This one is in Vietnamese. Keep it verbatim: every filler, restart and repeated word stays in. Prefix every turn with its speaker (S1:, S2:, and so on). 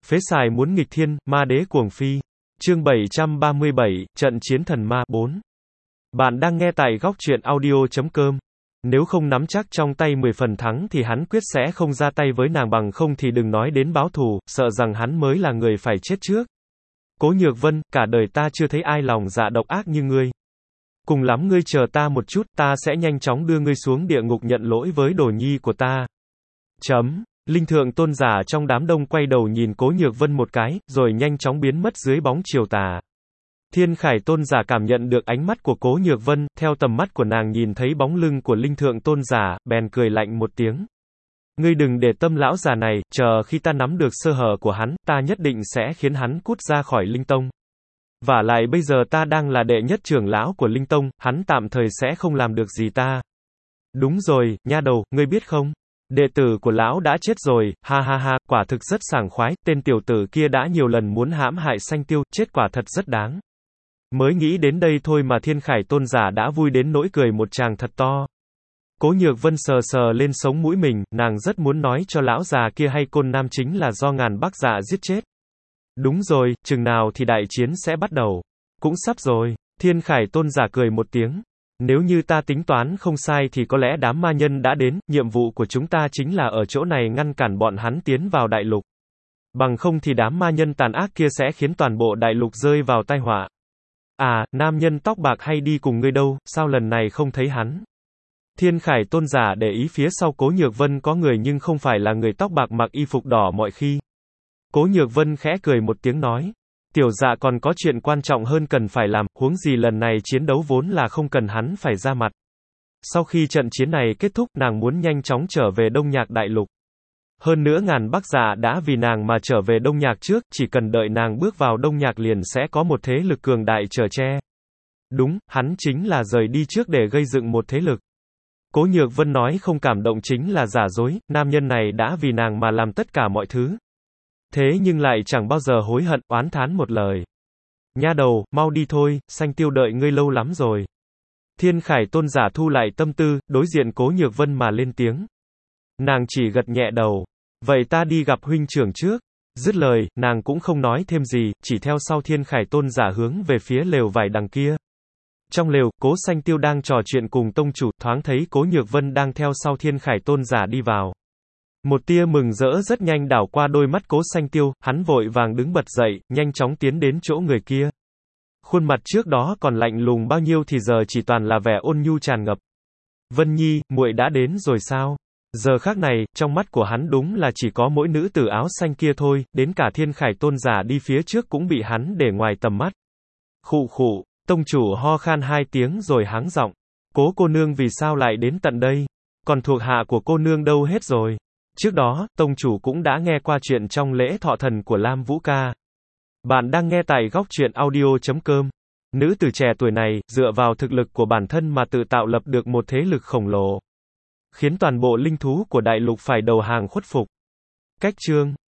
S1: Phế xài muốn nghịch thiên, ma đế cuồng phi. Chương bảy trăm ba mươi bảy, trận chiến thần ma, bốn. Bạn đang nghe tại góc truyện audio chấm com. Nếu không nắm chắc trong tay mười phần thắng thì hắn quyết sẽ không ra tay với nàng, bằng không thì đừng nói đến báo thù, sợ rằng hắn mới là người phải chết trước. Cố Nhược Vân, cả đời ta chưa thấy ai lòng dạ độc ác như ngươi. Cùng lắm ngươi chờ ta một chút, ta sẽ nhanh chóng đưa ngươi xuống địa ngục nhận lỗi với đồ nhi của ta. Chấm. Linh Thượng Tôn giả trong đám đông quay đầu nhìn Cố Nhược Vân một cái, rồi nhanh chóng biến mất dưới bóng chiều tà. Thiên Khải Tôn giả cảm nhận được ánh mắt của Cố Nhược Vân, theo tầm mắt của nàng nhìn thấy bóng lưng của Linh Thượng Tôn giả, bèn cười lạnh một tiếng. Ngươi đừng để tâm lão già này, chờ khi ta nắm được sơ hở của hắn, ta nhất định sẽ khiến hắn cút ra khỏi Linh Tông. Vả lại bây giờ ta đang là đệ nhất trưởng lão của Linh Tông, hắn tạm thời sẽ không làm được gì ta. Đúng rồi, nha đầu, ngươi biết không? Đệ tử của lão đã chết rồi, ha ha ha, quả thực rất sảng khoái, tên tiểu tử kia đã nhiều lần muốn hãm hại Sanh Tiêu, chết quả thật rất đáng. Mới nghĩ đến đây thôi mà Thiên Khải Tôn giả đã vui đến nỗi cười một tràng thật to. Cố Nhược Vân sờ sờ lên sống mũi mình, nàng rất muốn nói cho lão già kia hay Côn Nam chính là do ngàn Bắc Dạ giết chết. Đúng rồi, chừng nào thì đại chiến sẽ bắt đầu? Cũng sắp rồi. Thiên Khải Tôn giả cười một tiếng. Nếu như ta tính toán không sai thì có lẽ đám ma nhân đã đến, nhiệm vụ của chúng ta chính là ở chỗ này ngăn cản bọn hắn tiến vào đại lục. Bằng không thì đám ma nhân tàn ác kia sẽ khiến toàn bộ đại lục rơi vào tai họa. À, nam nhân tóc bạc hay đi cùng ngươi đâu, sao lần này không thấy hắn? Thiên Khải Tôn giả để ý phía sau Cố Nhược Vân có người nhưng không phải là người tóc bạc mặc y phục đỏ mọi khi. Cố Nhược Vân khẽ cười một tiếng nói. Tiểu dạ còn có chuyện quan trọng hơn cần phải làm, huống gì lần này chiến đấu vốn là không cần hắn phải ra mặt. Sau khi trận chiến này kết thúc, nàng muốn nhanh chóng trở về Đông Nhạc Đại Lục. Hơn nữa ngàn Bắc Dạ đã vì nàng mà trở về Đông Nhạc trước, chỉ cần đợi nàng bước vào Đông Nhạc liền sẽ có một thế lực cường đại chở che. Đúng, hắn chính là rời đi trước để gây dựng một thế lực. Cố Nhược Vân nói không cảm động chính là giả dối, nam nhân này đã vì nàng mà làm tất cả mọi thứ. Thế nhưng lại chẳng bao giờ hối hận, oán thán một lời. Nha đầu, mau đi thôi, Sanh Tiêu đợi ngươi lâu lắm rồi. Thiên Khải Tôn giả thu lại tâm tư, đối diện Cố Nhược Vân mà lên tiếng. Nàng chỉ gật nhẹ đầu. Vậy ta đi gặp huynh trưởng trước. Dứt lời, nàng cũng không nói thêm gì, chỉ theo sau Thiên Khải Tôn giả hướng về phía lều vải đằng kia. Trong lều, Cố Sanh Tiêu đang trò chuyện cùng tông chủ, thoáng thấy Cố Nhược Vân đang theo sau Thiên Khải Tôn giả đi vào. Một tia mừng rỡ rất nhanh đảo qua đôi mắt Cố Sanh Tiêu, hắn vội vàng đứng bật dậy, nhanh chóng tiến đến chỗ người kia. Khuôn mặt trước đó còn lạnh lùng bao nhiêu thì giờ chỉ toàn là vẻ ôn nhu tràn ngập. Vân Nhi, muội đã đến rồi sao? Giờ khắc này, trong mắt của hắn đúng là chỉ có mỗi nữ tử áo xanh kia thôi, đến cả Thiên Khải Tôn giả đi phía trước cũng bị hắn để ngoài tầm mắt. Khụ khụ, tông chủ ho khan hai tiếng rồi hắng giọng. Cố cô nương vì sao lại đến tận đây? Còn thuộc hạ của cô nương đâu hết rồi? Trước đó, tông chủ cũng đã nghe qua chuyện trong lễ thọ thần của Lam Vũ Ca. Bạn đang nghe tại góc truyện audio chấm com. Nữ tử trẻ tuổi này, dựa vào thực lực của bản thân mà tự tạo lập được một thế lực khổng lồ. Khiến toàn bộ linh thú của đại lục phải đầu hàng khuất phục. Cách chương